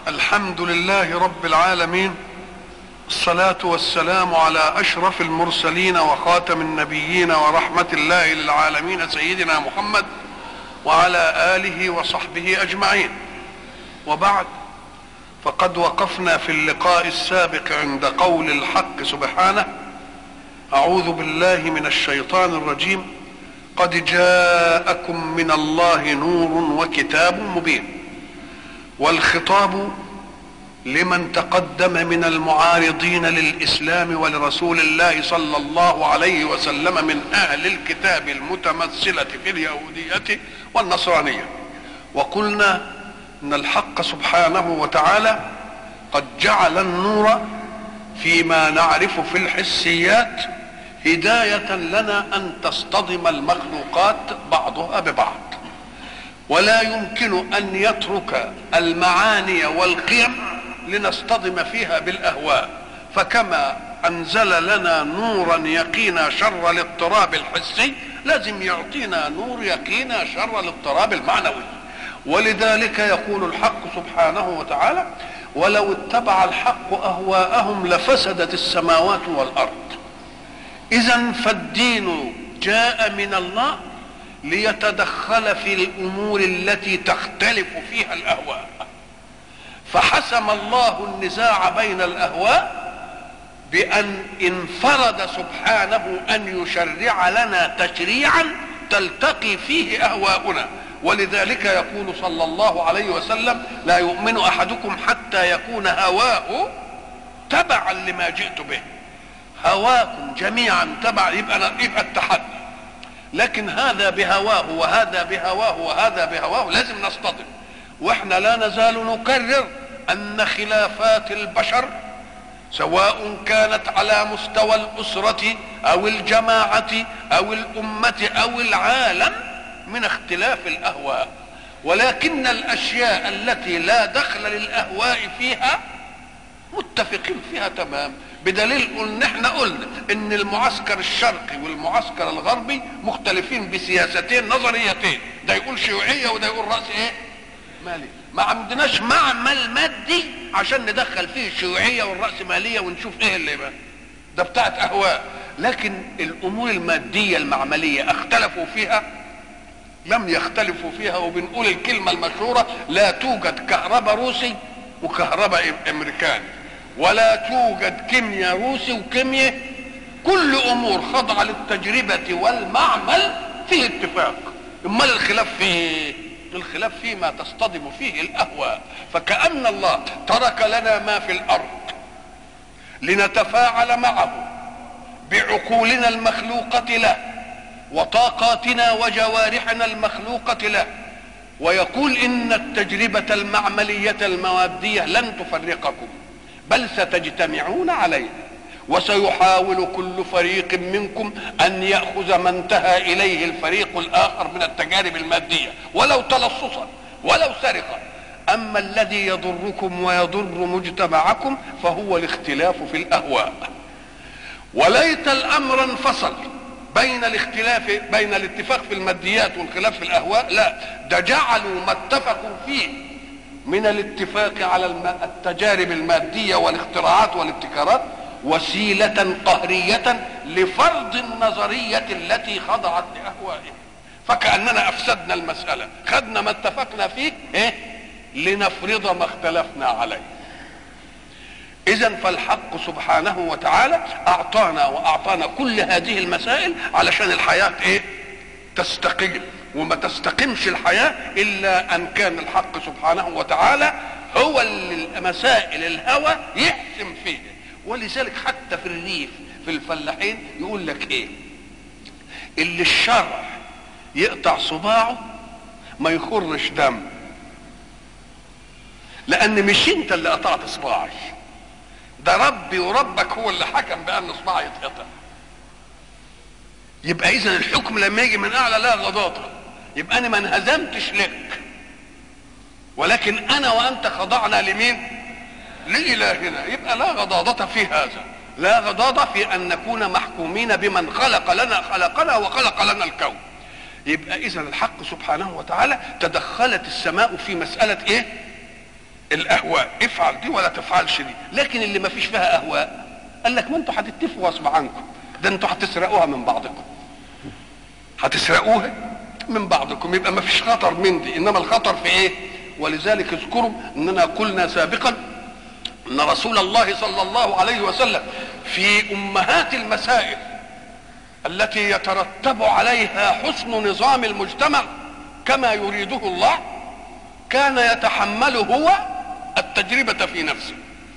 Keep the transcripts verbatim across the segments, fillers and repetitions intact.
الحمد لله رب العالمين، الصلاة والسلام على أشرف المرسلين وخاتم النبيين ورحمة الله للعالمين سيدنا محمد وعلى آله وصحبه أجمعين. وبعد، فقد وقفنا في اللقاء السابق عند قول الحق سبحانه: أعوذ بالله من الشيطان الرجيم، قد جاءكم من الله نور وكتاب مبين. والخطاب لمن تقدم من المعارضين للإسلام ولرسول الله صلى الله عليه وسلم من أهل الكتاب المتمثلة في اليهودية والنصرانية. وقلنا إن الحق سبحانه وتعالى قد جعل النور فيما نعرف في الحسيات هداية لنا أن تصطدم المخلوقات بعضها ببعض، ولا يمكن أن يترك المعاني والقيم لنصطدم فيها بالأهواء. فكما أنزل لنا نورا يقينا شر الاضطراب الحسي، لازم يعطينا نور يقينا شر الاضطراب المعنوي. ولذلك يقول الحق سبحانه وتعالى: ولو اتبع الحق أهواءهم لفسدت السماوات والأرض. إذن فالدين جاء من الله ليتدخل في الأمور التي تختلف فيها الأهواء، فحسم الله النزاع بين الأهواء بأن انفرد سبحانه أن يشرع لنا تشريعا تلتقي فيه أهواؤنا. ولذلك يقول صلى الله عليه وسلم: لا يؤمن أحدكم حتى يكون هواه تبعا لما جئت به. هواكم جميعا تبع، يبقى يبقى التحدي. لكن هذا بهواه وهذا بهواه وهذا بهواه لازم نصطدم. واحنا لا نزال نكرر ان خلافات البشر سواء كانت على مستوى الأسرة او الجماعة او الأمة او العالم من اختلاف الأهواء، ولكن الأشياء التي لا دخل للأهواء فيها متفقين فيها تمام. بدليل ان احنا قلنا ان المعسكر الشرقي والمعسكر الغربي مختلفين بسياستين نظريتين، ده يقول شيوعية وده يقول رأس ايه مالي. ما عندناش معمل مادي عشان ندخل فيه الشيوعية والرأسمالية ونشوف ايه اللي بقى ده بتاعت اهواء. لكن الامور المادية المعملية اختلفوا فيها؟ لم يختلفوا فيها. وبنقول الكلمة المشهورة: لا توجد كهرباء روسي وكهرباء امريكاني، ولا توجد كيمياء روسي وكيمياء. كل امور خاضعه للتجربه والمعمل فيه اتفاق. امال الخلاف فيه؟ الخلاف فيما تصطدم فيه الاهواء. فكأن الله ترك لنا ما في الارض لنتفاعل معه بعقولنا المخلوقه له وطاقاتنا وجوارحنا المخلوقه له، ويقول ان التجربه المعمليه الماديه لن تفرقكم بل ستجتمعون عليه، وسيحاول كل فريق منكم أن يأخذ ما انتهى إليه الفريق الآخر من التجارب المادية ولو تلصصا ولو سرقا. أما الذي يضركم ويضر مجتمعكم فهو الاختلاف في الأهواء. وليت الأمر انفصل بين الاختلاف بين الاتفاق في الماديات والخلاف في الأهواء، لا، ده جعلوا ما اتفقوا فيه من الاتفاق على التجارب المادية والاختراعات والابتكارات وسيلة قهرية لفرض النظرية التي خضعت لأهوائهم. فكأننا أفسدنا المسألة، خدنا ما اتفقنا فيه إيه؟ لنفرض ما اختلفنا عليه. إذن فالحق سبحانه وتعالى أعطانا وأعطانا كل هذه المسائل علشان الحياة إيه؟ تستقيم. وما تستقيمش الحياة إلا أن كان الحق سبحانه وتعالى هو اللي مسائل الهوى يحسم فيه. ولذلك حتى في الريف في الفلاحين يقول لك إيه؟ اللي الشرع يقطع صباعه ما يخرش دم، لأن مش أنت اللي قطعت صباعي، ده ربي وربك هو اللي حكم بأن صباعي يتقطع. يبقى إذن الحكم لما يجي من أعلى لا غضاضة. يبقى أنا ما انهزمتش لك، ولكن أنا وأنت خضعنا لمين؟ لإلهنا. يبقى لا غضاضة في هذا، لا غضاضة في أن نكون محكومين بمن خلق لنا خلقنا وخلق لنا الكون. يبقى إذن الحق سبحانه وتعالى تدخلت السماء في مسألة إيه؟ الاهواء، افعل دي ولا تفعلش دي. لكن اللي ما فيش فيها اهواء قال لك ما انتوا هتتفقوا غصب عنكم، ده انتوا هتسرقوها من بعضكم، هتسرقوها من بعضكم، يبقى ما فيش خطر من دي. انما الخطر في ايه؟ ولذلك اذكروا اننا قلنا سابقا ان رسول الله صلى الله عليه وسلم في امهات المسائل التي يترتب عليها حسن نظام المجتمع كما يريده الله كان يتحمل هو التجربة في نفسه،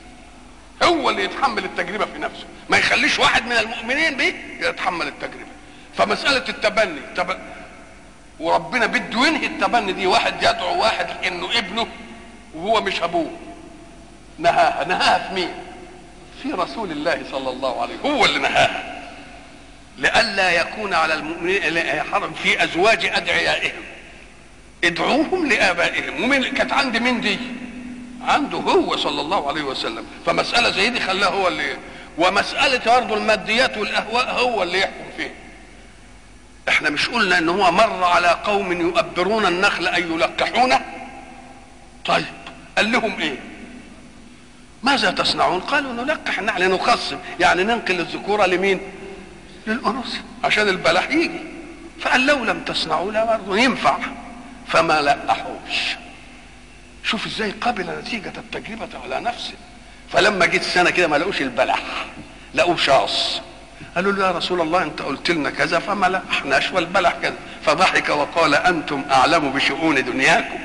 هو اللي يتحمل التجربة في نفسه، ما يخليش واحد من المؤمنين به يتحمل التجربة. فمسألة التبني تب... وربنا بده ينهي التبني دي، واحد يدعو واحد انه ابنه وهو مش ابوه، نهاها. نهاها في مين؟ في رسول الله صلى الله عليه وسلم، هو اللي نهاها لئلا يكون على المؤمنين حرج في ازواج ادعيائهم، ادعوهم لابائهم. ومن كانت عند مين دي؟ عنده هو صلى الله عليه وسلم. فمسألة زي دي خلاها هو اللي، ومسألة برضه الماديات والاهواء هو اللي يحكم فيها. احنا مش قلنا ان هو مر على قوم يؤبرون النخل ان يلقحونه؟ طيب قال لهم ايه؟ ماذا تصنعون؟ قالوا نلقح النخل، نخصم يعني ننقل الذكوره لمين؟ للانوث عشان البلح يجي. فقال لو لم تصنعوا لا برضه ينفع، فما لقحوش. شوف ازاي قبل نتيجه التجربه على نفسه. فلما جيت سنه كده ما لقوش البلح، لقوا شاص، قالوا له يا رسول الله انت قلت لنا كذا فما لقحناش والبلح كذا. فضحك وقال انتم اعلم بشؤون دنياكم،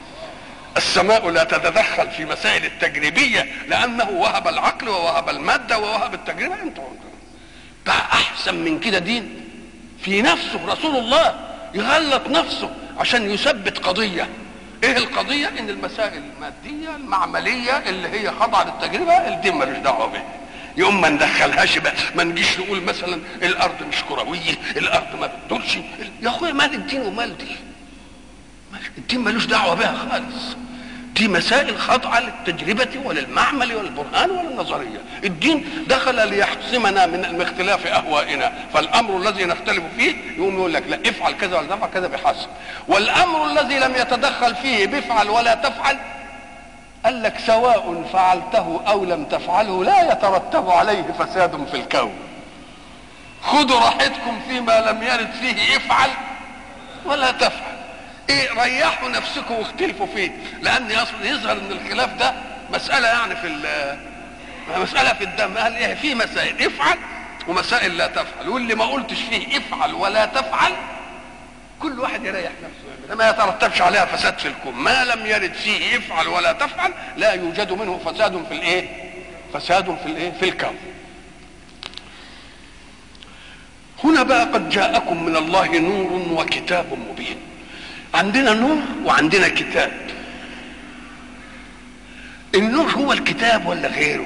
السماء لا تتدخل في مسائل التجريبيه لانه وهب العقل ووهب الماده ووهب التجربه. انتم بقى احسن من كده دين في نفسه رسول الله يغلط نفسه عشان يثبت قضيه. ايه القضيه؟ ان المسائل الماديه المعمليه اللي هي خاضعه للتجربه الدين ملوش دعوه بها، يوم ما ندخلهاش بقى. ما نجيش نقول مثلا الارض مش كرويه، الارض ما بتدورش. يا اخويا مال الدين ومال دي؟ الدين ملوش دعوه بها خالص. دي مسائل خاضعه للتجربه وللمعمل والبرهان وللنظريه. الدين دخل ليحسمنا من اختلاف اهوائنا، فالامر الذي نختلف فيه يقوم يقول لك لا افعل كذا ولا تفعل كذا بحسب، والامر الذي لم يتدخل فيه بفعل ولا تفعل قال لك سواء فعلته او لم تفعله لا يترتب عليه فساد في الكون. خذوا راحتكم فيما لم يرد فيه افعل ولا تفعل. ايه ريحوا نفسكم واختلفوا فيه، لان اصلا يظهر ان الخلاف ده مساله يعني في مساله في الدم. قال ايه؟ في مسائل افعل ومسائل لا تفعل، واللي ما قلتش فيه افعل ولا تفعل كل واحد يريح نفسه، ما يترتبش عليها فساد في الكون. ما لم يرد فيه افعل ولا تفعل لا يوجد منه فساد في الايه؟ فساد في الايه؟ في الكون. هنا بقى قد جاءكم من الله نور وكتاب مبين. عندنا نور وعندنا كتاب. النور هو الكتاب ولا غيره؟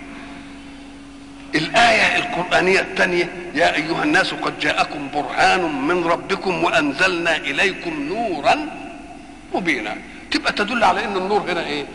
الآية القرآنية الثانية يا أيها الناس قد جاءكم برهان من ربكم وأنزلنا إليكم نورا مبينا، تبقى تدل على أن النور هنا إيه؟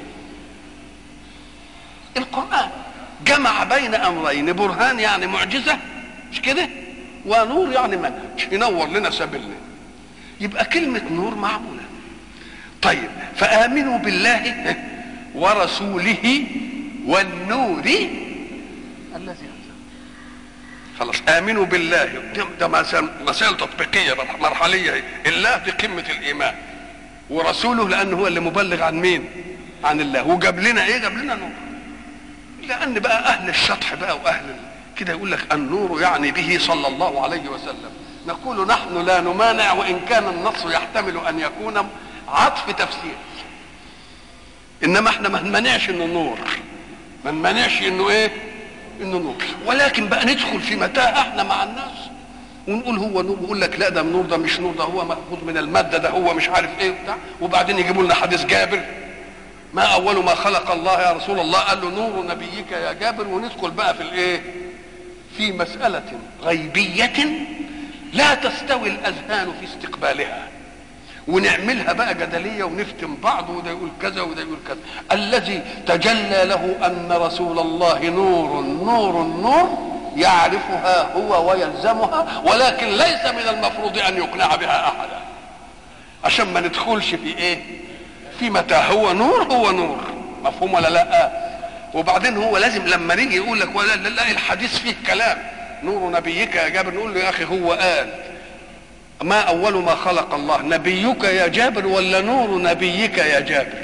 القرآن جمع بين أمرين، برهان يعني معجزة مش كده، ونور يعني منهج ينور لنا سبيلنا. يبقى كلمة نور معمولة. طيب فآمنوا بالله ورسوله والنور الذي أنزل. خلاص آمنوا بالله، ده مسائل تطبيقية مرحلية. الله دي قمة الإيمان، ورسوله لأنه هو اللي مبلغ عن مين؟ عن الله. وجاب لنا إيه؟ جاب لنا نور. لأن بقى أهل الشطح بقى وأهل كده يقول لك النور يعني به صلى الله عليه وسلم. نقول نحن لا نمانع وإن كان النص يحتمل أن يكون عطف تفسير، إنما احنا ما نمانعش إنه نور، ما نمانعش إنه إيه؟ إنه نور. ولكن بقى ندخل في متاهة احنا مع الناس ونقول هو نور، ويقول لك لا ده النور ده مش نور، ده هو مأخوذ من المادة، ده هو مش عارف إيه وبتاع. وبعدين يجيبوا لنا حديث جابر ما أول ما خلق الله يا رسول الله؟ قال له نور نبيك يا جابر. وندخل بقى في الإيه؟ في مسألة غيبية لا تستوي الأذهان في استقبالها، ونعملها بقى جدلية ونفتن بعض، وده يقول كذا وده يقول كذا. الذي تجلى له أن رسول الله نور نور نور يعرفها هو ويلزمها، ولكن ليس من المفروض أن يقنع بها أحدا، عشان ما ندخلش في إيه؟ في متى هو نور هو نور مفهوم ولا لا؟ وبعدين هو لازم لما نيجي يقول لك ولا لا الحديث فيه كلام نور نبيك يا جابر، نقول له يا اخي هو قال ما اول ما خلق الله نبيك يا جابر ولا نور نبيك يا جابر؟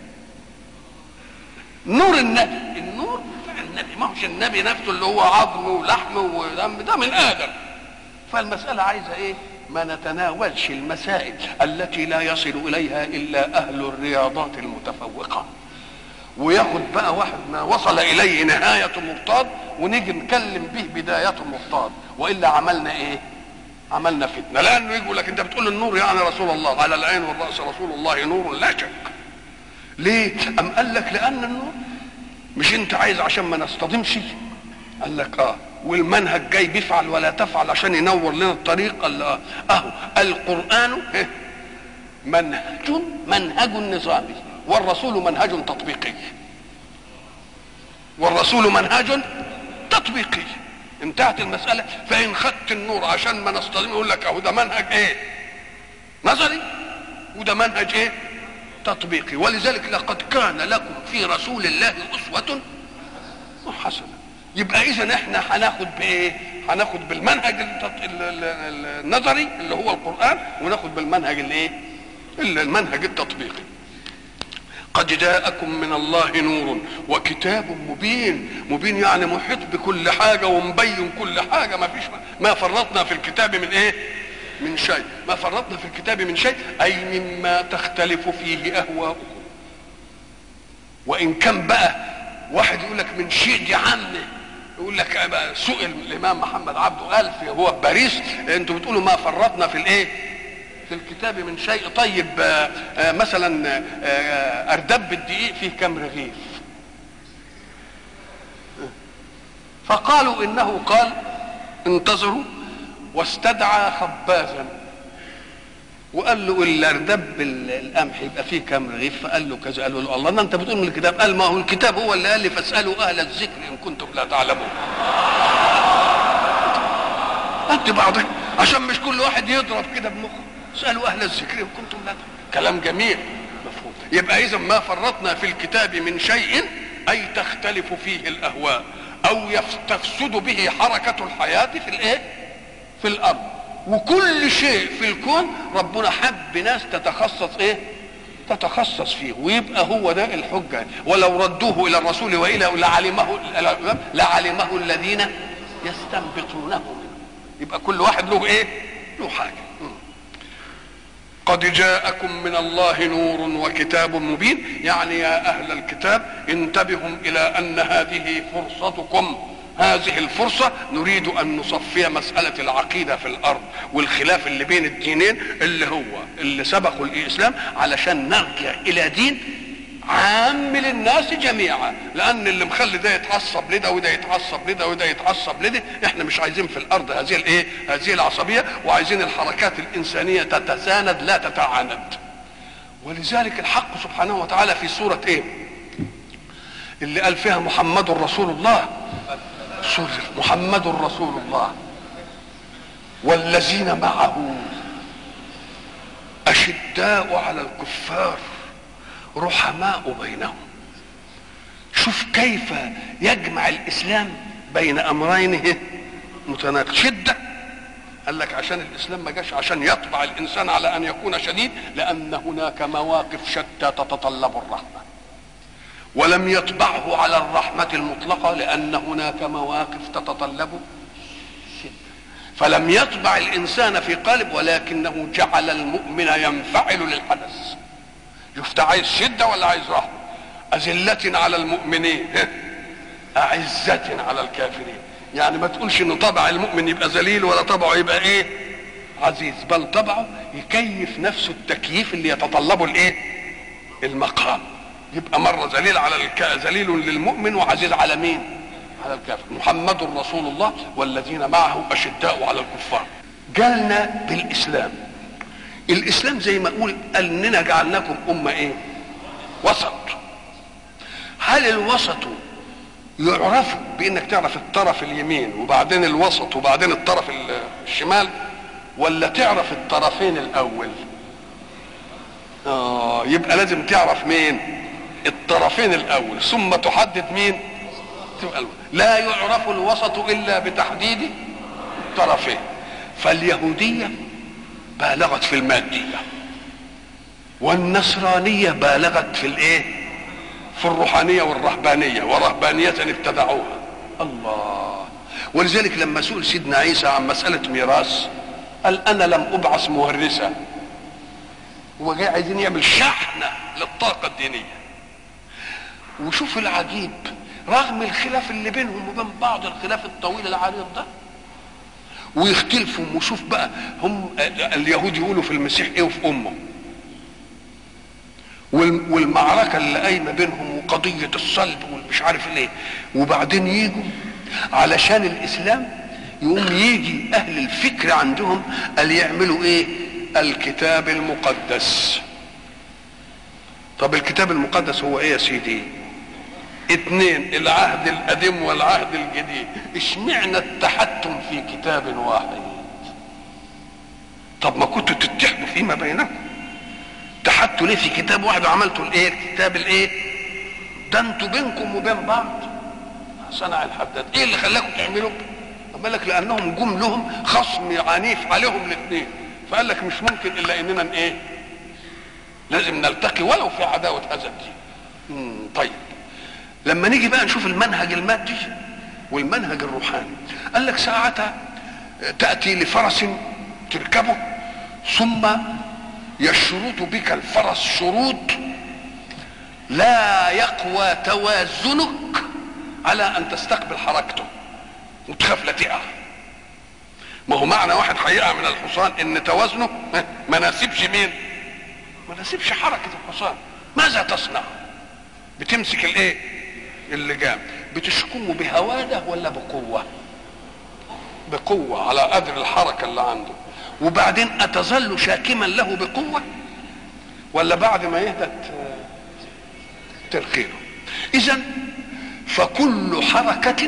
نور النبي، النور بتاع النبي، ما هوش النبي نفسه اللي هو عظم ولحم ودم، ده من ادم. فالمساله عايزه ايه؟ ما نتناولش المسائل التي لا يصل اليها الا اهل الرياضات المتفوقه، وياخد بقى واحد ما وصل اليه نهايه مرتاد ونيجي نكلم به بدايه مرتاد، والا عملنا ايه؟ عملنا فتنه. لانه يقول لك انت بتقول النور يعني رسول الله، على العين والراس رسول الله نور لا شك. ليه؟ ام قال لك لان النور مش انت عايز عشان ما نصطدمش؟ قال لك اه، والمنهج جاي بيفعل ولا تفعل عشان ينور لنا الطريق. قال اه اهو القران منهج منهج نظامي، والرسول منهج تطبيقي، والرسول منهج تطبيقي. انتهت المساله. فان خدت النور عشان ما نصطدم يقول لك اهو ده منهج ايه؟ نظري، وده منهج ايه؟ تطبيقي. ولذلك لقد كان لكم في رسول الله اسوه حسنه. يبقى اذا احنا هناخد بايه؟ هناخد بالمنهج النظري اللي هو القران، وناخد بالمنهج الايه؟ المنهج التطبيقي. قد جاءكم من الله نور وكتاب مبين. مبين يعني محيط بكل حاجه ومبين كل حاجه، ما فيش ما فرطنا في الكتاب من ايه؟ من شيء. ما فرطنا في الكتاب من شيء اي مما تختلف فيه اهواؤكم. وان كان بقى واحد يقول لك من شيء دي عامه، يقول لك سئل الامام محمد عبده قال في هو في باريس انتوا بتقولوا ما فرطنا في الايه؟ في الكتاب من شيء. طيب آآ آآ مثلا آآ اردب الدقيق فيه كم رغيف؟ فقالوا انه قال انتظروا واستدعى خبازا وقال له الاردب القمح يبقى فيه كم رغيف؟ فقال له كذا. قال له الله انت بتقول من الكتاب؟ قال ما هو الكتاب هو اللي قال لي فاسالوا اهل الذكر ان كنتم لا تعلمون. انت بعضك عشان مش كل واحد يضرب كده بمخه. اسالوا اهل الذكر ان كنتم لا تعلمون. كلام جميل مفهوم. يبقى اذا ما فرطنا في الكتاب من شيء اي تختلف فيه الاهواء او تفسد به حركه الحياه في الايه؟ في الارض. وكل شيء في الكون ربنا حب ناس تتخصص ايه؟ تتخصص فيه، ويبقى هو ده الحجه. ولو ردوه الى الرسول والى لعلمه لعلمه الذين يستنبطونه منه. يبقى كل واحد له ايه؟ له حاجه. قد جاءكم من الله نور وكتاب مبين، يعني يا اهل الكتاب انتبهوا الى ان هذه فرصتكم. هذه الفرصة نريد ان نصفي مسألة العقيدة في الارض والخلاف اللي بين الدينين اللي هو اللي سبقوا الاسلام، علشان نرجع الى دين عام للناس جميعا. لان اللي مخلي ده يتعصب لده وده يتعصب لده وده يتعصب لده، احنا مش عايزين في الارض هذه الايه؟ هذه العصبية، وعايزين الحركات الانسانية تتساند لا تتعاند. ولذلك الحق سبحانه وتعالى في سورة ايه؟ اللي قال فيها محمد رسول الله، سورة محمد رسول الله والذين معه أشداء على الكفار رحماء بينهم. شوف كيف يجمع الإسلام بين أمرين متناقض. شدة قال لك عشان الإسلام ما جاش عشان يطبع الإنسان على أن يكون شديد، لأن هناك مواقف شتى تتطلب الرحمة. ولم يطبعه على الرحمة المطلقة لأن هناك مواقف تتطلب شدة. فلم يطبع الإنسان في قالب، ولكنه جعل المؤمن ينفعل للحدث. شفت عايز شدة ولا عايز رحمة؟ أذلة على المؤمنين أعزة على الكافرين. يعني ما تقولش إن طبع المؤمن يبقى ذليل ولا طبعه يبقى إيه؟ عزيز، بل طبعه يكيف نفسه التكييف اللي يتطلبه الإيه؟ المقام. يبقى مرة ذليل على الك... ذليل للمؤمن وعزيز على مين؟ على الكافر. محمد رسول الله والذين معه أشداء على الكفار. جالنا بالإسلام. الإسلام زي ما أقول أننا جعلناكم أمة إيه؟ وسط. هل الوسط يعرف بأنك تعرف الطرف اليمين وبعدين الوسط وبعدين الطرف الشمال، ولا تعرف الطرفين الأول؟ آه يبقى لازم تعرف مين؟ الطرفين الاول ثم تحدد مين تبقى. لا يعرف الوسط الا بتحديد الطرفين. فاليهوديه بالغت في الماديه، والنصرانيه بالغت في الايه في الروحانيه والرهبانيه، ورهبانيه ابتدعوها. الله. ولذلك لما سئل سيدنا عيسى عن مساله ميراث قال انا لم ابعث مورثا. هو جاي عايزين يعمل شحنه للطاقه الدينيه. وشوف العجيب، رغم الخلاف اللي بينهم وبين بعض، الخلاف الطويل العريض ده، ويختلفوا. وشوف بقى هم اليهود يقولوا في المسيح ايه وفي امه، والمعركه اللي قايمه بينهم وقضيه الصلب والمش عارف ليه. وبعدين يجوا علشان الاسلام، يقوم يجي اهل الفكر عندهم قال يعملوا ايه؟ الكتاب المقدس. طب الكتاب المقدس هو ايه يا سيدي؟ اتنين، العهد القديم والعهد الجديد. اشمعنى التحتم في كتاب واحد؟ طب ما كنتوا تتحدوا فيما بينكم، تحدوا ليه في كتاب واحد وعملتوا الايه الكتاب الايه ده؟ انتوا بينكم وبين بعض صنع الحداد. ايه اللي خلاكم تعملوا؟ قال لك لانهم جم لهم خصم عنيف عليهم الاثنين، فقال لك مش ممكن الا اننا ايه لازم نلتقي ولو في عداوه هذا الدين. طيب لما نيجي بقى نشوف المنهج المادي والمنهج الروحاني، قال لك ساعتها تاتي لفرس تركبه ثم يشرط بك الفرس شروط لا يقوى توازنك على ان تستقبل حركته وتخاف لا تقع. ما هو معنى واحد هيقع من الحصان ان توازنه ما ناسبش مين؟ ما ناسبش حركه الحصان. ماذا تصنع؟ بتمسك الايه اللجام، بتشكمه بهواده ولا بقوه؟ بقوه على قدر الحركه اللي عنده. وبعدين اتظل شاكما له بقوه ولا بعد ما يهدى ترخيله؟ اذا فكل حركه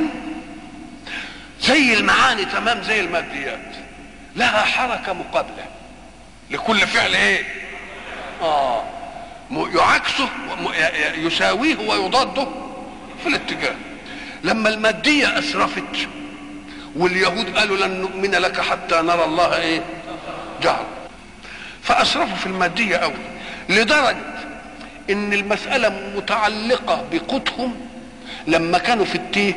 زي المعاني تمام زي الماديات لها حركه مقابله لكل فعل ايه اه يعكسه يساويه ويضاده في الاتجاه. لما الماديه اسرفت واليهود قالوا لن نؤمن لك حتى نرى الله ايه جهر، فاسرفوا في الماديه قوي لدرجه ان المساله متعلقه بقوتهم. لما كانوا في التيه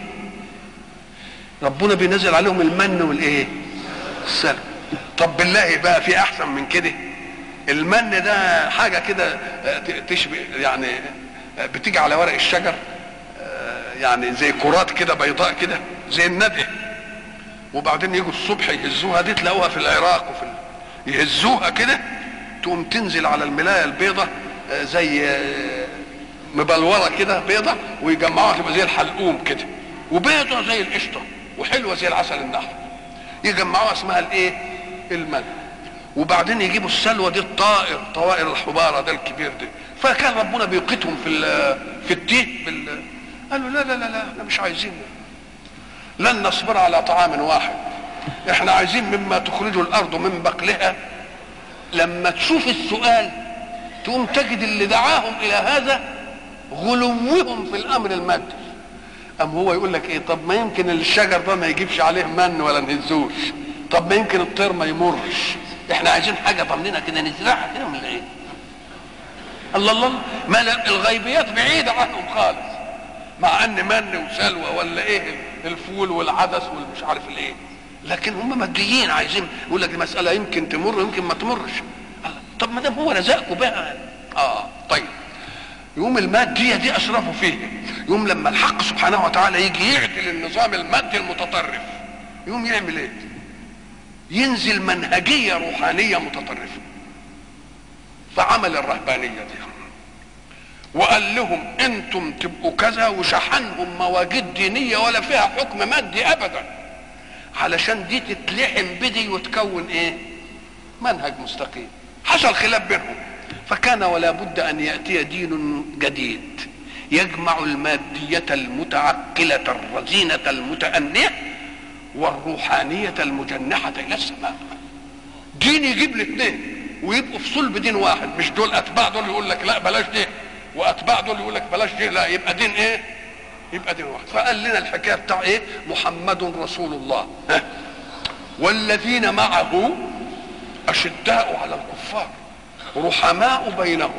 ربنا بينزل عليهم المن والايه السلم. طب بالله بقى في احسن من كده؟ المن ده حاجه كده تشبه يعني بتيجي على ورق الشجر، يعني زي كرات كده بيضاء كده زي الندى، وبعدين يجوا الصبح يهزوها. دي تلاقوها في العراق وفي ال... يهزوها كده تقوم تنزل على الملايه البيضة زي مبلوره كده بيضة، ويجمعوها تبقى زي الحلقوم كده وبيضة زي القشطه وحلوه زي العسل النحل. يجمعوها اسمها الايه المن. وبعدين يجيبوا السلوى دي الطائر طوائر الحباره ده الكبير ده. فكان ربنا بيوقتهم في في التيه بال... قالوا لا لا لا لا احنا مش عايزين، لن نصبر على طعام واحد، احنا عايزين مما تخرج الارض من بقلها. لما تشوف السؤال تقوم تجد اللي دعاهم الى هذا غلوهم في الامر المادي. ام هو يقول لك ايه؟ طب ما يمكن الشجر ده ما يجيبش عليه من ولا نهزوش، طب ما يمكن الطير ما يمرش، احنا عايزين حاجه ضمننا كده نزرعها كده من العين. الله الله، ما الغيبيات بعيده عنهم خالص، مع ان من وسلوى ولا ايه الفول والعدس والمش عارف الايه، لكن هم ماديين عايزين يقول لك دي مساله يمكن تمر ويمكن ما تمرش. طب ما دام هو رزقكم بها اه طيب. يوم الماديه دي اسرفوا فيه. يوم لما الحق سبحانه وتعالى يجي يعدل النظام المادي المتطرف يوم يعمل ايه؟ ينزل منهجيه روحانيه متطرفه. فعمل الرهبانيه دي وقال لهم انتم تبقوا كذا، وشحنهم مواجيد دينيه ولا فيها حكم مادي ابدا، علشان دي تتلحم بدي وتكون ايه؟ منهج مستقيم. حصل خلاف بينهم، فكان ولا بد ان ياتي دين جديد يجمع الماديه المتعقله الرزينه المتأنية والروحانيه المجنحه الى السماء. دين يجيب الاثنين ويبقوا في صلب دين واحد، مش دول اتباع دول يقول لك لا بلاش دي واتباع دول يقول لك بلاش دين، لا يبقى دين ايه؟ يبقى دين واحد. فقال لنا الحكايه بتاع ايه؟ محمد رسول الله والذين معه اشداء على الكفار رحماء بينهم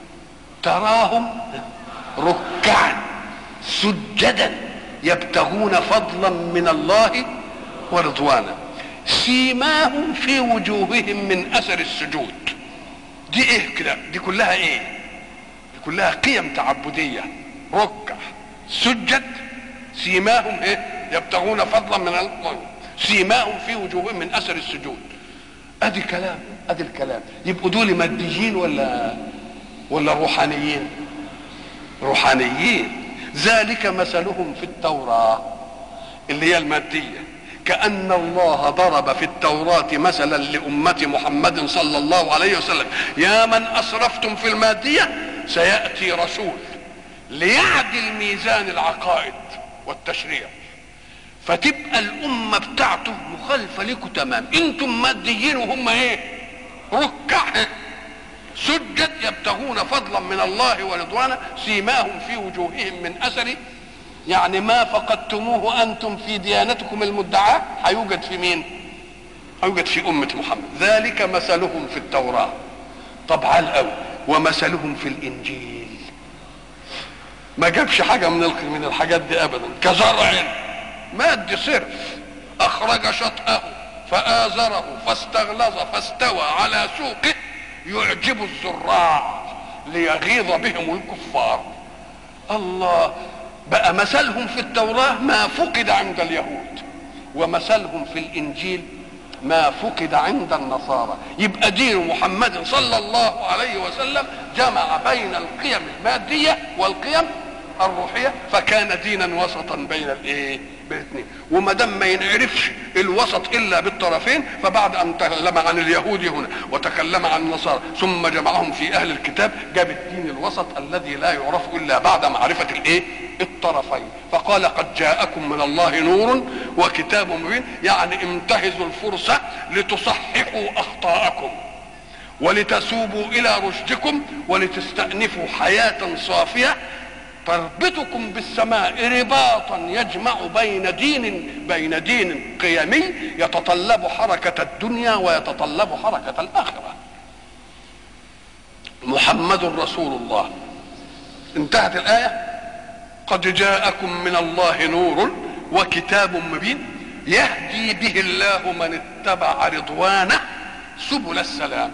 تراهم ركعا سجدا يبتغون فضلا من الله ورضوانا سيماهم في وجوههم من اثر السجود. دي ايه كده؟ دي كلها ايه؟ دي كلها قيم تعبديه. ركع سجد سيماهم ايه؟ يبتغون فضلا من الله سيماهم في وجوههم من اثر السجود. ادي كلام، ادي الكلام. يبقوا دول ماديين ولا ولا روحانيين؟ روحانيين. ذلك مثلهم في التوراة اللي هي المادية، كأن الله ضرب في التوراة مثلا لأمة محمد صلى الله عليه وسلم: يا من أسرفتم في المادية سيأتي رسول ليعدل ميزان العقائد والتشريع، فتبقى الأمة بتاعته مخالفة لكم تمام. انتم ماديين وهم ايه؟ ركع سجد يبتغون فضلا من الله ورضوانا سيماهم في وجوههم من اثر، يعني ما فقدتموه انتم في ديانتكم المدعاة هيوجد في مين؟ هيوجد في امة محمد. ذلك مثلهم في التوراة. طب عال قوي. ومثلهم في الانجيل، ما جابش حاجة من من الحاجات دي ابدا. كزرع مادي صرف اخرج شطأه فآزره فاستغلظ فاستوى على سوقه يعجب الزراع ليغيظ بهم الكفار. الله. بقى مثلهم في التوراة ما فقد عند اليهود، ومثلهم في الانجيل ما فقد عند النصارى. يبقى دين محمد صلى الله عليه وسلم جمع بين القيم المادية والقيم الروحية، فكان دينا وسطا بين الايه؟ بالاثنين. وما دام ما ينعرفش الوسط الا بالطرفين، فبعد ان تكلم عن اليهود هنا وتكلم عن النصارى ثم جمعهم في اهل الكتاب، جاب الدين الوسط الذي لا يعرف الا بعد معرفة الايه؟ الطرفين. فقال: قد جاءكم من الله نور وكتاب مبين، يعني انتهزوا الفرصة لتصححوا اخطاءكم ولتسوبوا الى رشدكم ولتستأنفوا حياة صافية تربطكم بالسماء رباطا يجمع بين دين بين دين قيمي يتطلب حركة الدنيا ويتطلب حركة الآخرة. محمد رسول الله. انتهت الآية. قد جاءكم من الله نور وكتاب مبين يهدي به الله من اتبع رضوانه سبل السلام.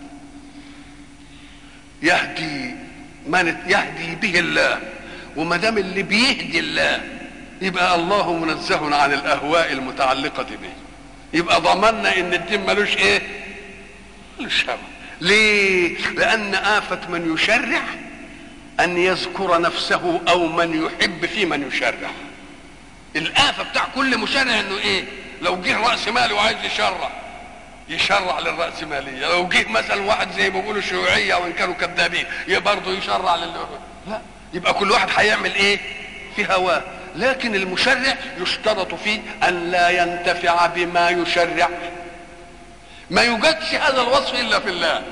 يهدي من يهدي به الله، وما دام اللي بيهدي الله يبقى الله منزه عن الاهواء المتعلقه به، يبقى ضمننا ان الدين ملوش ايه؟ ملوش هوى. ليه؟ لان آفة من يشرع ان يذكر نفسه او من يحب في من يشرع. الآفة بتاع كل مشرع انه ايه؟ لو جه رأس مالي وعايز يشرع يشرع للرأسمالية، لو جه مثلا واحد زي ما بيقولوا شيوعية وان كانوا كذابين برضه يشرع لل لا، يبقى كل واحد هيعمل ايه؟ في هواه. لكن المشرع يشترط فيه ان لا ينتفع بما يشرع، ما يوجدش هذا الوصف الا في الله،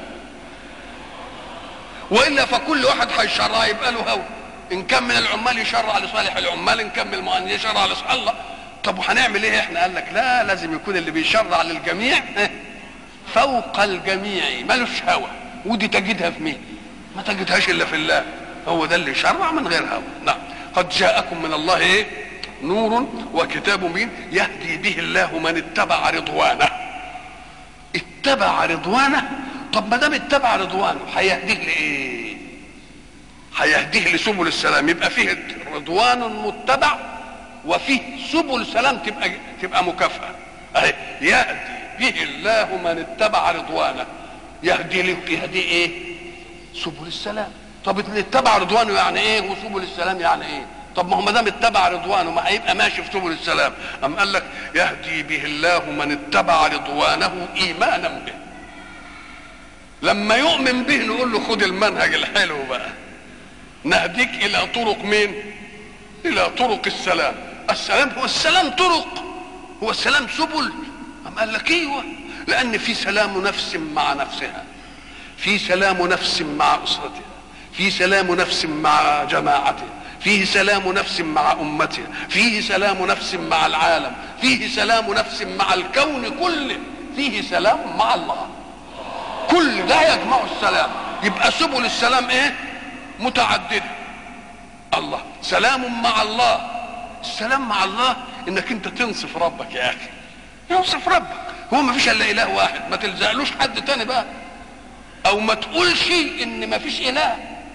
والا فكل واحد هيشرع يبقى له هوى. ان كان من العمال يشرع لصالح العمال، ان كان من المؤمنين يشرع لصالح الله. طب وهنعمل ايه احنا؟ قال لك لا، لازم يكون اللي بيشرع للجميع فوق الجميع ملوش هوى. ودي تجدها في مين؟ ما تجدهاش الا في الله. هو ده اللي يشرع من غير هوى. نعم. قد جاءكم من الله ايه؟ نور وكتاب مبين يهدي به الله من اتبع رضوانه. اتبع رضوانه. طب ما دام اتبع رضوانه هيهديه لايه؟ هيهديه لسبل السلام. يبقى فيه رضوان متبع وفيه سبل سلام، تبقى تبقى مكافأة. اهي يهدي به الله من اتبع رضوانه. يهدي له يهدي ايه؟ سبل السلام. طب اللي اتبع رضوانه يعني ايه؟ وسبل السلام يعني ايه؟ طب ما هو ما دام اتبع رضوانه ما هيبقى ماشي في سبل السلام. ام قال لك يهدي به الله من اتبع رضوانه ايمانا به. لما يؤمن به نقول له خد المنهج الحلو بقى، نهديك الى طرق مين؟ الى طرق السلام. السلام هو السلام طرق، هو السلام سبل. أم قال لك ايوه، لان في سلام نفس مع نفسها، في سلام نفس مع اسرتها، فيه سلام نفس مع جماعته، فيه سلام نفس مع امته، فيه سلام نفس مع العالم، فيه سلام نفس مع الكون كله، فيه سلام مع الله. كل ده يجمع السلام. يبقى سبل السلام ايه؟ متعدده. الله سلام مع الله. السلام مع الله انك انت تنصف ربك يا اخي، ينصف ربك. هو ما فيش الا اله واحد، ما تلزقلوش حد تاني بقى، او ما تقولش ان ما فيش اله.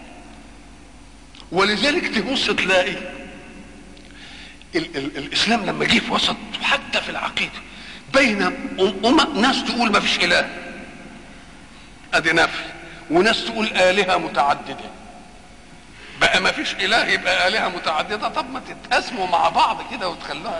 ولذلك تبص تلاقي ال ال الاسلام لما جه في وسط، حتى في العقيده، بين أم ناس تقول ما فيش اله، ادي نفي، وناس تقول الهه متعدده. بقى ما فيش اله يبقى الهه متعدده، طب ما تتقاسموا مع بعض كده وتخلوها.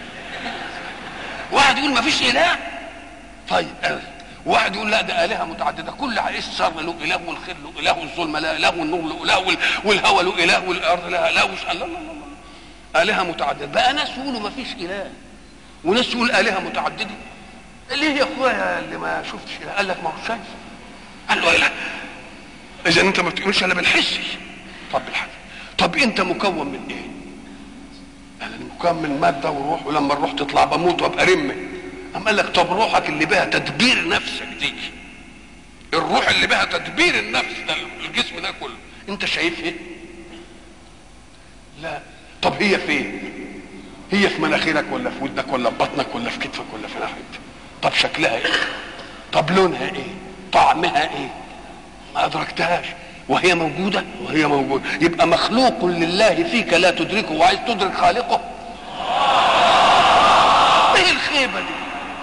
واحد يقول ما فيش اله، طيب واحد يقول لا ده الهه متعدده، كل الشر له اله، والخير له اله، والظلم له اله، والنور له اله، والهوى له اله، والارض لها اله. الله الله الله، الهه متعدده. بقى ناس يقولوا ما فيش اله، وناس تقول الهه متعدده. ليه يا اخويا اللي ما شفتش اله؟ قال لك ما هو شايف. قال له اله، اذا انت ما بتؤمنش الا بالحسي. طب بالحسي، طب انت مكون من ايه؟ انا مكون من ماده وروح، ولما الروح تطلع بموت وابقى رمه. قام قال لك طب روحك اللي بها تدبير نفسك دي، الروح اللي بها تدبير النفس ده، الجسم ده كله، انت شايفها ايه؟ لا. طب هي فين؟ هي في مناخيرك ولا في ودنك ولا في بطنك ولا في كتفك ولا في ناحيتك؟ طب شكلها ايه؟ طب لونها ايه؟ طعمها ايه؟ ما ادركتهاش وهي موجوده، وهي موجوده. يبقى مخلوق لله فيك لا تدركه، وعايز تدرك خالقه. ايه الخيبه دي؟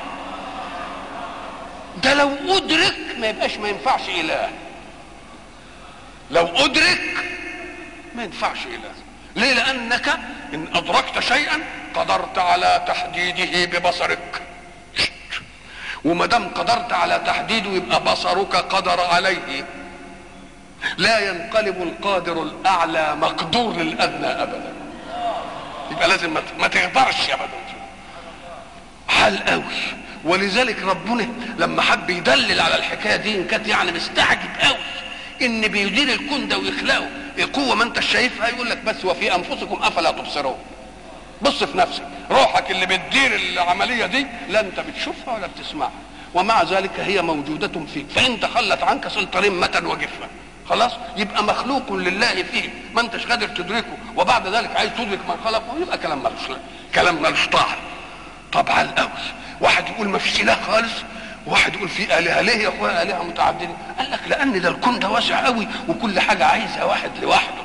ده لو ادرك ما يبقاش، ما ينفعش اله. لو ادرك ما ينفعش اله. ليه؟ لانك ان ادركت شيئا قدرت على تحديده ببصرك، وما دام قدرت على تحديده يبقى بصرك قدر عليه. لا ينقلب القادر الاعلى مقدور للادنى ابدا. يبقى لازم ما تقدرش ابدا. حال قوي. ولذلك ربنا لما حب يدلل على الحكايه دي، ان كانت يعني مستعجب قوي ان بيدير الكون ده ويخلقه القوه ما انت شايفها، يقول لك بس وفي انفسكم افلا تبصرون. بص في نفسك، روحك اللي بتدير العمليه دي لا انت بتشوفها ولا بتسمعها، ومع ذلك هي موجوده فيك. فان تخلت عنك صلت رمه وجفه، خلاص يبقى مخلوق لله فيه ما انتش قادر تدركه، وبعد ذلك عايز تدرك من خلقه، يبقى كلام ملوش كلام ملوش طعم. طبعا الاول واحد يقول ما فيش اله خالص، وواحد يقول في الهه. ليه يا اخويا الهه متعدده؟ قال لك لان ده الكون ده واسع قوي، وكل حاجه عايزها واحد لوحده.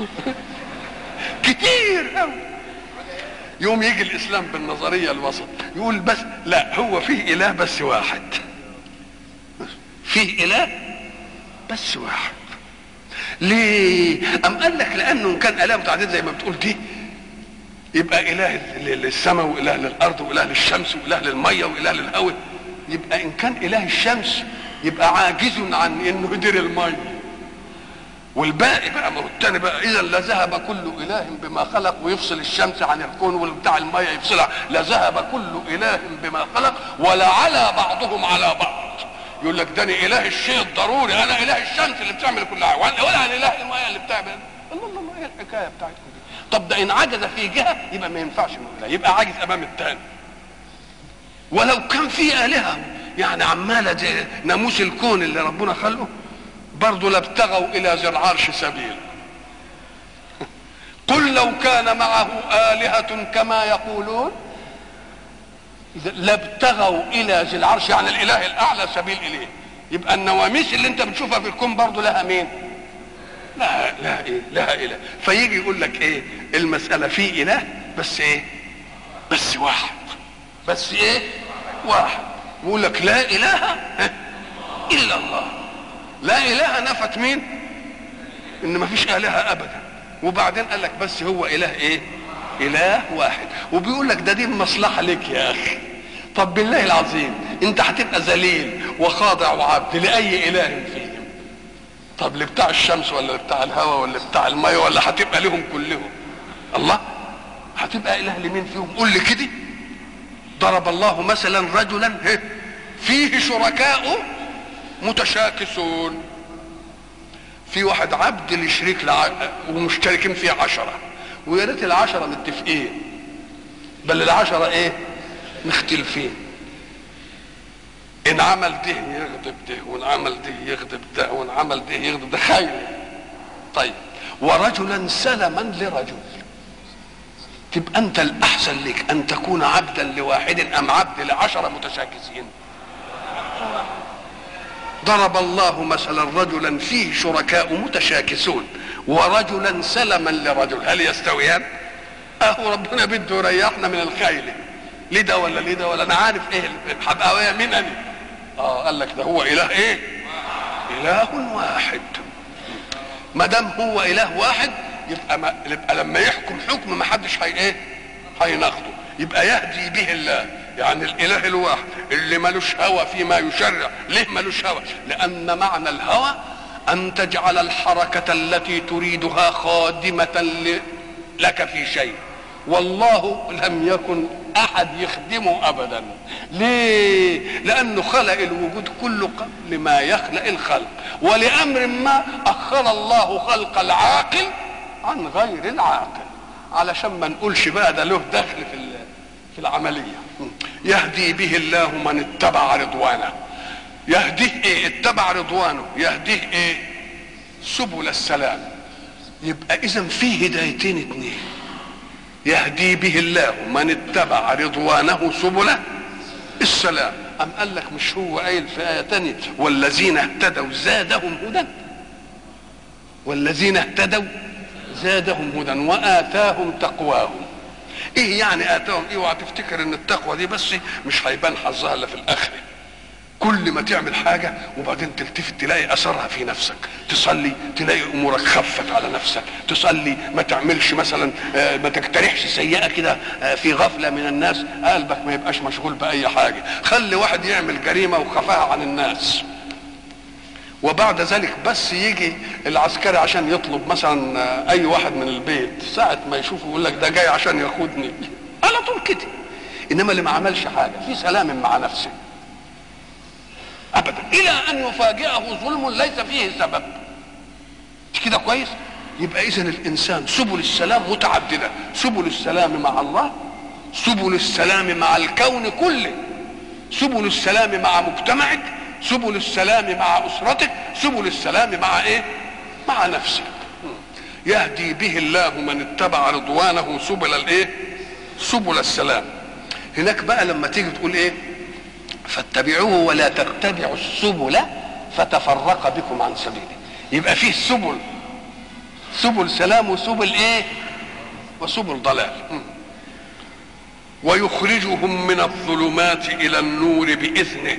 كتير قوي. يوم يجي الاسلام بالنظريه الوسط، يقول بس لا، هو فيه اله بس واحد، فيه اله بس واحد. ليه؟ ام قال لك لانه ان كان اله متعدده زي ما بتقول دي، يبقى اله للسماء واله للارض واله للشمس واله للميه واله للهواء. يبقى ان كان اله الشمس يبقى عاجز عن انه يدير الميه، والباقي بقى ما هو التاني بقى. اذا لذهب كل اله بما خلق، ويفصل الشمس عن الكون والبتاع الميه يفصلها، لذهب كل اله بما خلق ولعلى بعضهم على بعض. يقول لك ده انا اله الشيء الضروري، انا اله الشمس اللي بتعمل كل حاجه، ولا انا اله الميه اللي بتعمل. الله الله الله، ايه الحكايه بتاعتكم دي؟ طب ده ان عجز في جهه يبقى ما ينفعش انه اله، يبقى عاجز امام الثاني. ولو كان في الهه يعني عماله ناموس الكون اللي ربنا خلقه، برضه لابتغوا الى ذي العرش سبيل. قل لو كان معه آلهة كما يقولون إذا لابتغوا الى ذي العرش، يعني الاله الاعلى سبيل اليه. يبقى النواميس اللي انت بتشوفها في الكون برضه لها مين؟ لا لا ايه؟ لها اله. فيجي يقول لك ايه؟ المسألة في اله بس ايه؟ بس واحد. بس ايه؟ واحد. يقول لك لا اله الا الله. لا اله نفت مين؟ ان ما فيش الهه ابدا. وبعدين قال لك بس هو اله ايه؟ اله واحد. وبيقول لك ده دي المصلحه لك يا اخي. طب بالله العظيم انت هتبقى ذليل وخاضع وعبد لاي اله فيهم؟ طب لبتاع الشمس ولا لبتاع الهواء ولا بتاع الميه، ولا هتبقى لهم كلهم؟ الله، هتبقى اله لمين فيهم؟ قول لي كده. ضرب الله مثلا رجلا فيه شركاء متشاكسون، في واحد عبد لشريك لع... ومشتركين فيه عشرة، ويا ريت العشرة متفقين، بل العشرة ايه؟ مختلفين. ان عمل ده يغضب ده، وان عمل ده يغضب ده، وان عمل ده يغضب ده، خير. طيب ورجلا سلما لرجل، تبقى انت الاحسن لك ان تكون عبدا لواحد ام عبد لعشرة متشاكسين؟ ضرب الله مثلا رجلا فيه شركاء متشاكسون ورجلا سلما لرجل، هل يستويان؟ اهو ربنا بده يريحنا من الخيل، لده ولا لده ولا انا عارف ايه هبقى مين انا. اه قال لك ده هو اله ايه؟ اله واحد. ما دام هو اله واحد يبقى, ما يبقى لما يحكم حكم ما حدش هي ايه؟ هيناقضه. يبقى يهدي به الله، يعني الاله الواحد اللي ملوش هوى فيما يشرع. ليه ملوش هوى؟ لان معنى الهوى ان تجعل الحركة التي تريدها خادمة لك في شيء، والله لم يكن احد يخدمه ابدا. ليه؟ لانه خلق الوجود كله قبل ما يخلق الخلق، ولامر ما اخر الله خلق العاقل عن غير العاقل، علشان ما نقولش بقى ده له دخل في في العمليه. يهدي به الله من اتبع رضوانه. يهديه ايه؟ اتبع رضوانه. يهديه ايه؟ سبل السلام. يبقى اذا في هدايتين اتنين، يهدي به الله من اتبع رضوانه سبل السلام. ام قال لك مش هو قايل في ايه تانية والذين اهتدوا زادهم هدى؟ والذين اهتدوا زادهم هدى واتاهم تقواهم. ايه يعني اتاهم؟ ايه؟ اوعى تفتكر ان التقوى دي بس مش هيبان حظها الا في الاخره. كل ما تعمل حاجة وبعدين تلتفت تلاقي اثرها في نفسك، تصلي تلاقي امورك خفت على نفسك، تصلي ما تعملش مثلا ما تقترحش سيئة كده في غفلة من الناس، قلبك ما يبقاش مشغول باي حاجة. خلي واحد يعمل جريمة وخفاها عن الناس، وبعد ذلك بس يجي العسكري عشان يطلب مثلا اي واحد من البيت، ساعة ما يشوفه يقول لك ده جاي عشان ياخدني على طول كده. انما اللي ما عملش حاجة في سلام مع نفسه ابدا، الى ان يفاجئه ظلم ليس فيه سبب. مش كده كويس؟ يبقى اذا الانسان سبل السلام متعدده، سبل السلام مع الله، سبل السلام مع الكون كله، سبل السلام مع مجتمعك، سبل السلام مع اسرتك، سبل السلام مع ايه؟ مع نفسك. يهدي به الله من اتبع رضوانه سبل الايه؟ سبل السلام. هناك بقى لما تيجي تقول ايه؟ فاتبعوه ولا تتبعوا السبل فتفرق بكم عن سبيله. يبقى فيه سبل، سبل سلام وسبل ايه؟ وسبل ضلال. ويخرجهم من الظلمات الى النور باذنه.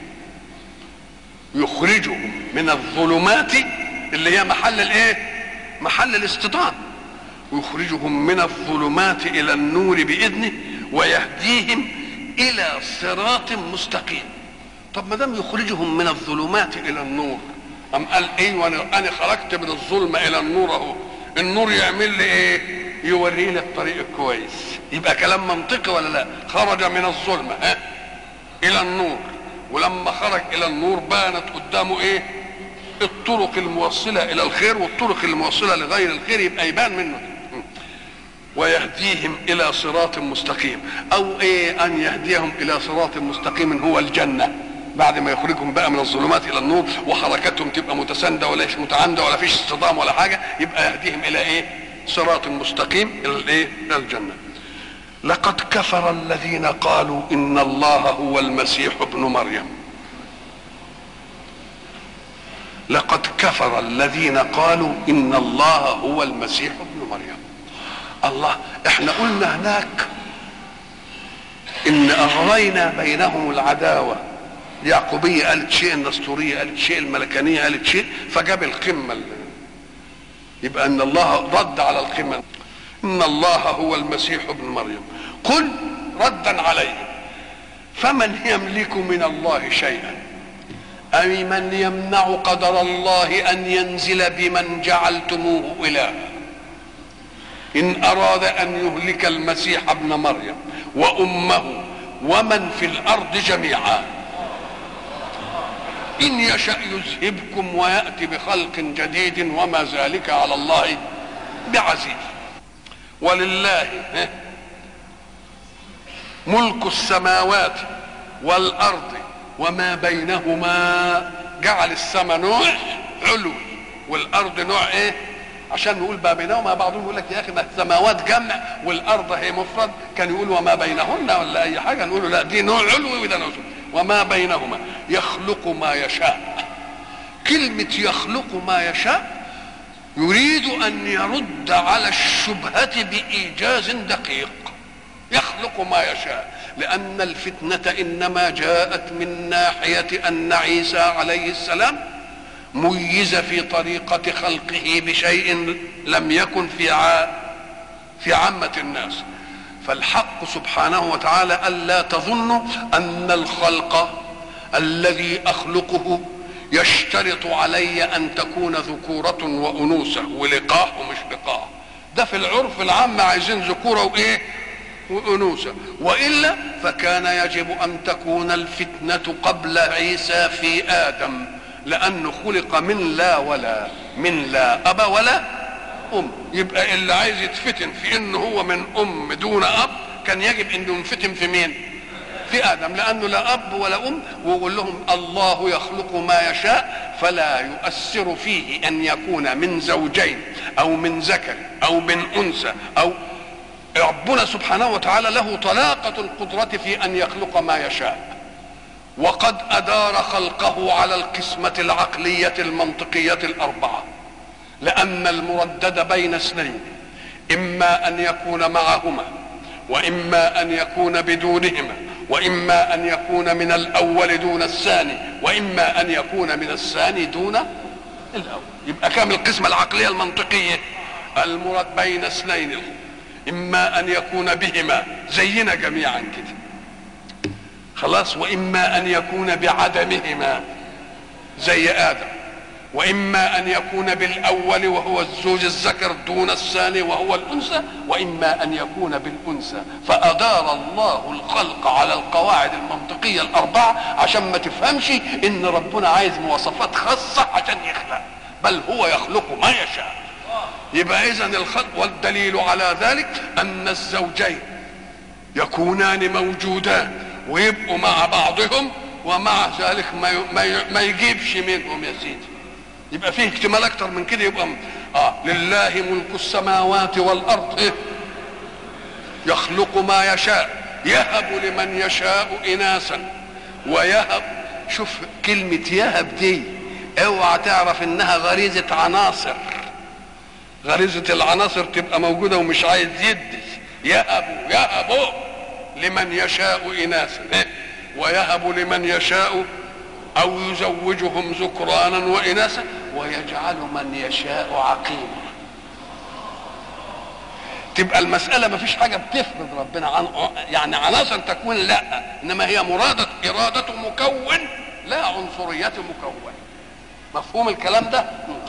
يخرجهم من الظلمات اللي هي محل الايه؟ محل الاستيطان. ويخرجهم من الظلمات الى النور باذنه ويهديهم الى صراط مستقيم. طب ما دام يخرجهم من الظلمات الى النور، ام قال ايه؟ وانا انا خرجت من الظلمه الى النور اهو، النور يعمل لي ايه؟ يوريني الطريق الكويس. يبقى كلام منطقي ولا لا؟ خرج من الظلمه ها الى النور، ولما خرج الى النور بانت قدامه ايه؟ الطرق الموصله الى الخير والطرق الموصله لغير الخير، يبقى يبان منه. ويهديهم الى صراط مستقيم، او ايه؟ ان يهديهم الى صراط مستقيم هو الجنه، بعد ما يخرجهم بقى من الظلمات الى النور وحركتهم تبقى متسانده ولا متعامده ولا فيش اصطدام ولا حاجه، يبقى يهديهم الى ايه؟ صراط مستقيم، الى الايه؟ الى الجنه. لقد كفر الذين قالوا ان الله هو المسيح ابن مريم. لقد كفر الذين قالوا ان الله هو المسيح ابن مريم. الله، احنا قلنا هناك ان اغرينا بينهم العداوه، اليعقوبيه قالت شيء، النسطوريه قالت شيء، الملكانيه قالت شيء، فجاب القمه. يبقى ان الله رد على القمه، ان الله هو المسيح ابن مريم. قل ردا عليه فمن يملك من الله شيئا، اي من يمنع قدر الله ان ينزل بمن جعلتموه الها. إن أراد أن يهلك المسيح ابن مريم وأمه ومن في الأرض جميعا إن يشأ يذهبكم ويأتي بخلق جديد وما ذلك على الله بعزيز. ولله ملك السماوات والأرض وما بينهما. جعل السماء نوع علوي والأرض نوع إيه؟ عشان نقول ما بينهما. بعضهم يقول لك يا أخي ما السماوات جمع والأرض هي مفرد، كان يقول وما بينهن ولا أي حاجة، نقول لا دي نوع علوي وده نوع علوي. وما بينهما يخلق ما يشاء. كلمة يخلق ما يشاء يريد أن يرد على الشبهة بإيجاز دقيق. يخلق ما يشاء لأن الفتنة إنما جاءت من ناحية أن عيسى عليه السلام ميز في طريقة خلقه بشيء لم يكن في ع... في عامة الناس. فالحق سبحانه وتعالى ألا تظنوا أن الخلق الذي أخلقه يشترط علي أن تكون ذكورة وأنوثة ولقاح ومش لقاح. ده في العرف العام عايزين ذكورة وإيه وأنوثة، وإلا فكان يجب أن تكون الفتنة قبل عيسى في آدم، لأنه خلق من لا ولا، من لا أب ولا أم. يبقى اللي عايز يتفتن في إنه هو من أم دون أب كان يجب أنه ينفتن في مين؟ في آدم، لأنه لا أب ولا أم. ويقول لهم الله يخلق ما يشاء فلا يؤثر فيه أن يكون من زوجين أو من ذكر أو من أنثى أو ربنا سبحانه وتعالى له طلاقة القدرة في أن يخلق ما يشاء. وقد أدار خلقه على القسمة العقلية المنطقية الأربعة، لأن المردد بين اثنين إما أن يكون معهما وإما أن يكون بدونهما وإما أن يكون من الأول دون الثاني وإما أن يكون من الثاني دون الأول. يبقى كام القسمة العقلية المنطقية؟ المراد بين اثنين، إما أن يكون بهما زينا جميعا كده خلاص، وإما أن يكون بعدمهما زي آدم، وإما أن يكون بالأول وهو الزوج الذكر دون الثاني وهو الأنثى، وإما أن يكون بالأنثى. فأدار الله الخلق على القواعد المنطقية الأربعة عشان ما تفهمش إن ربنا عايز مواصفات خاصة عشان يخلق، بل هو يخلق ما يشاء. يبقى إذن الخلق، والدليل على ذلك أن الزوجين يكونان موجودان ويبقوا مع بعضهم ومع ذلك ما ما يجيبش منهم يا سيدي. يبقى فيه اكتمال اكتر من كده. يبقى اه لله ملك السماوات والارض إيه؟ يخلق ما يشاء يهب لمن يشاء اناثا ويهب. شوف كلمة يهب دي اوعى تعرف انها غريزة عناصر. غريزة العناصر تبقى موجودة ومش عايز يدي. يهب يهب لمن يشاء اناثا إيه؟ ويهب لمن يشاء او يزوجهم ذكرانا واناثا ويجعل من يشاء عقيما. تبقى المسألة ما فيش حاجة بتفرض ربنا عن يعني عناصر تكوين، لا، انما هي مرادة ارادة مكون لا عنصرية مكون. مفهوم الكلام ده؟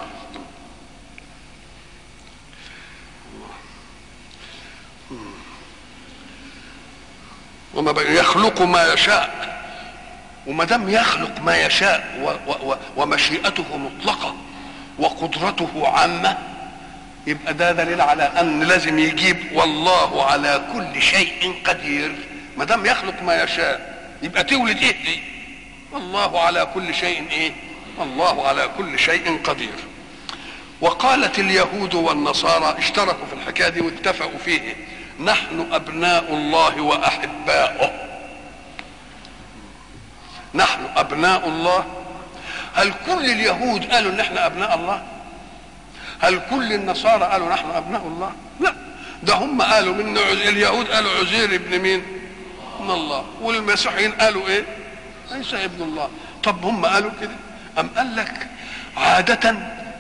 وما يخلق ما يشاء، وما دام يخلق ما يشاء و و ومشيئته مطلقه وقدرته عامه، يبقى ده دليل على ان لازم يجيب والله على كل شيء قدير. ما دام يخلق ما يشاء يبقى تولد ايه دي؟ والله على كل شيء ايه؟ الله على كل شيء قدير. وقالت اليهود والنصارى اشتركوا في الحكايه دي واتفقوا فيه: نحن ابناء الله واحباؤه. نحن ابناء الله. هل كل اليهود قالوا ان احنا ابناء الله؟ هل كل النصارى قالوا نحن ابناء الله؟ لا، ده هم قالوا من اليهود قالوا عزير ابن مين؟ من الله. والمسيحيين قالوا ايه؟ عيسى ابن الله. طب هم قالوا كده؟ ام قال لك عادة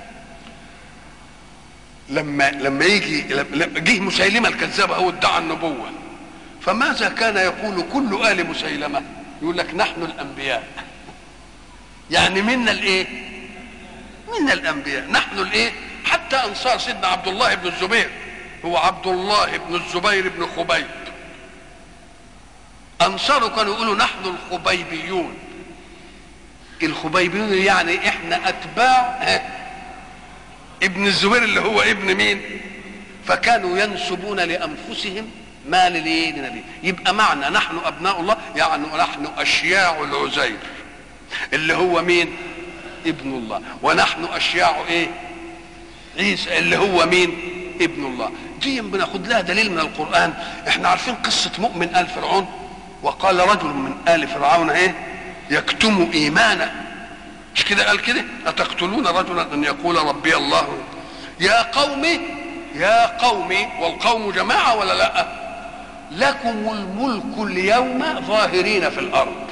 لما لما يجي جه مسيلمة الكذاب او ادعى النبوة، فماذا كان يقول كل آل مسيلمة؟ يقول لك نحن الانبياء. يعني منا الايه؟ منا الانبياء، نحن الايه؟ حتى انصار سيدنا عبد الله بن الزبير، هو عبد الله بن الزبير بن خبيب، انصاره كانوا يقولوا نحن الخبيبيون. الخبيبيون يعني احنا اتباع ابن الزبير اللي هو ابن مين؟ فكانوا ينسبون لانفسهم ما لنبي. يبقى معنى نحن ابناء الله يعني نحن اشياع العزير اللي هو مين؟ ابن الله. ونحن اشياع ايه؟ عيسى اللي هو مين؟ ابن الله. دي بناخد لها دليل من القرآن. احنا عارفين قصة مؤمن آل فرعون، وقال رجل من آل فرعون ايه؟ يكتم ايمانه. مش كده قال كده؟ اتقتلون رجلا ان يقول ربي الله. يا قومي يا قومي، والقوم جماعة ولا لا؟ لكم الملك اليوم ظاهرين في الارض.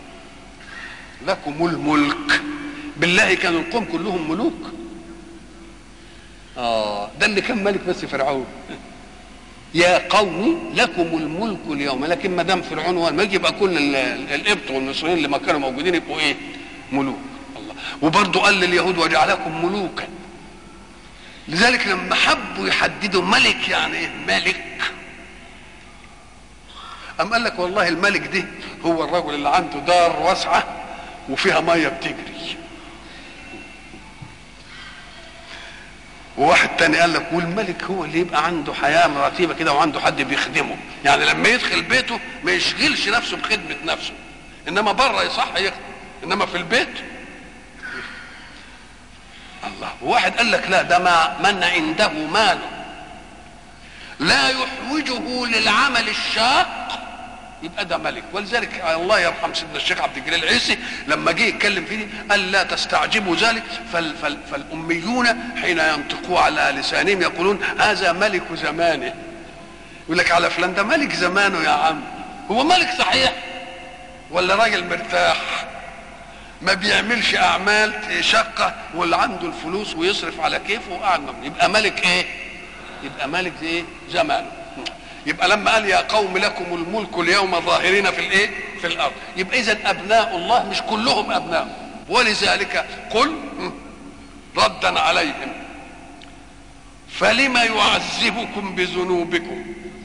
لكم الملك. بالله كان القوم كلهم ملوك؟ اه ده اللي كان ملك بس فرعون. يا قوم لكم الملك اليوم، لكن ما دام فرعون هو الملك يبقى كل القبط والمصريين اللي ما كانوا موجودين يبقوا ايه؟ ملوك. الله. وبرضه قال لليهود وجعلكم ملوكا. لذلك لما حبوا يحددوا ملك يعني ايه ملك، أم قال لك والله الملك ده هو الرجل اللي عنده دار واسعة وفيها مية بتجري. وواحد تاني قال لك والملك هو اللي يبقى عنده حياة مرتبة كده وعنده حد بيخدمه، يعني لما يدخل بيته ما يشغلش نفسه بخدمة نفسه، إنما بره يصح يخدم، إنما في البيت الله. وواحد قال لك لا، ده ما من عنده مال لا يحوجه للعمل الشاق يبقى ده ملك. ولذلك الله يرحم سيدنا الشيخ عبد الجليل العيسي لما جه يتكلم فيه قال لا تستعجبوا ذلك، فال فال فالاميون حين ينطقوا على لسانهم يقولون هذا ملك زمانه. يقول لك على فلان ده ملك زمانه. يا عم هو ملك صحيح ولا راجل مرتاح ما بيعملش اعمال شقه واللي عنده الفلوس ويصرف على كيفه وقاعد؟ يبقى ملك ايه؟ يبقى ملك ايه؟ زمانه. يبقى لما قال يا قوم لكم الملك اليوم ظاهرين في الايه؟ في الارض. يبقى اذا ابناء الله مش كلهم ابناء. ولذلك قل ردا عليهم فلم يعذبكم بذنوبكم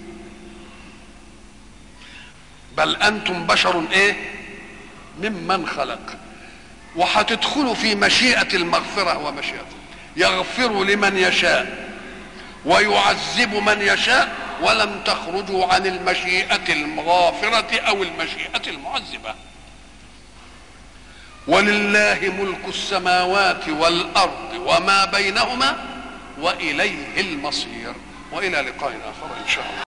بل انتم بشر ايه؟ ممن خلق. وهتدخلوا في مشيئة المغفرة ومشيئته. يغفر لمن يشاء ويعذب من يشاء، ولم تخرجوا عن المشيئة المغافرة أو المشيئة المعذبة. ولله ملك السماوات والأرض وما بينهما وإليه المصير. وإلى لقاء آخر إن شاء الله.